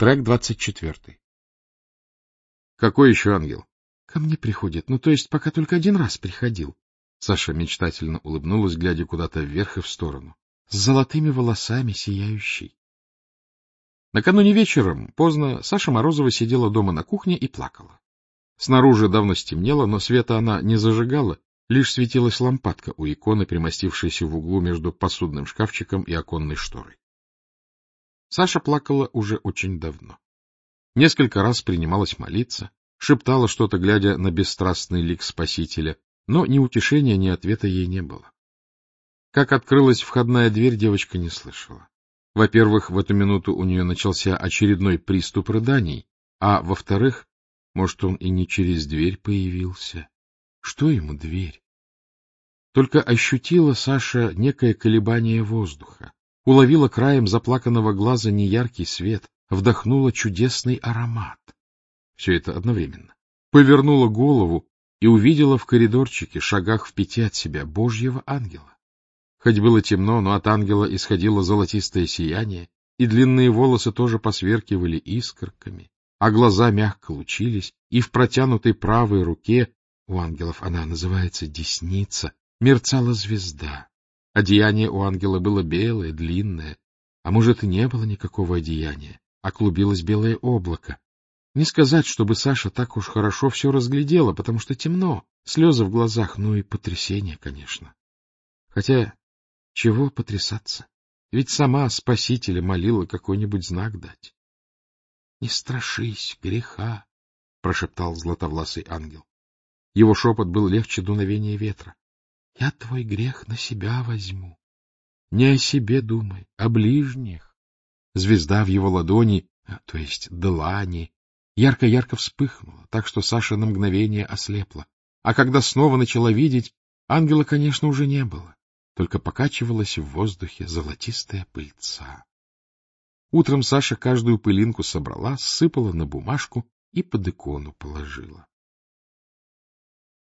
Трек 24. Какой еще ангел? Ко мне приходит, то есть пока только один раз приходил. Саша мечтательно улыбнулась, глядя куда-то вверх и в сторону. С золотыми волосами сияющий. Накануне вечером, поздно, Саша Морозова сидела дома на кухне и плакала. Снаружи давно стемнело, но света она не зажигала, лишь светилась лампадка у иконы, примостившейся в углу между посудным шкафчиком и оконной шторой. Саша плакала уже очень давно. Несколько раз принималась молиться, шептала что-то, глядя на бесстрастный лик Спасителя, но ни утешения, ни ответа ей не было. Как открылась входная дверь, девочка не слышала. Во-первых, в эту минуту у нее начался очередной приступ рыданий, а во-вторых, может, он и не через дверь появился. Что ему дверь? Только ощутила Саша некое колебание воздуха, уловила краем заплаканного глаза неяркий свет, вдохнула чудесный аромат. Все это одновременно. Повернула голову и увидела в коридорчике, шагах в 5 от себя, Божьего ангела. Хоть было темно, но от ангела исходило золотистое сияние, и длинные волосы тоже посверкивали искорками, а глаза мягко лучились, и в протянутой правой руке, у ангелов она называется десница, мерцала звезда. Одеяние у ангела было белое, длинное, а может, и не было никакого одеяния, а клубилось белое облако. Не сказать, чтобы Саша так уж хорошо все разглядела, потому что темно, слезы в глазах, и потрясение, конечно. Хотя, чего потрясаться? Ведь сама Спасителя молила какой-нибудь знак дать. — Не страшись греха, — прошептал златовласый ангел. Его шепот был легче дуновения ветра. — Я твой грех на себя возьму. Не о себе думай, о ближних. Звезда в его ладони, то есть длани, ярко-ярко вспыхнула, так что Саша на мгновение ослепла. А когда снова начала видеть, ангела, конечно, уже не было, только покачивалась в воздухе золотистая пыльца. Утром Саша каждую пылинку собрала, сыпала на бумажку и под икону положила.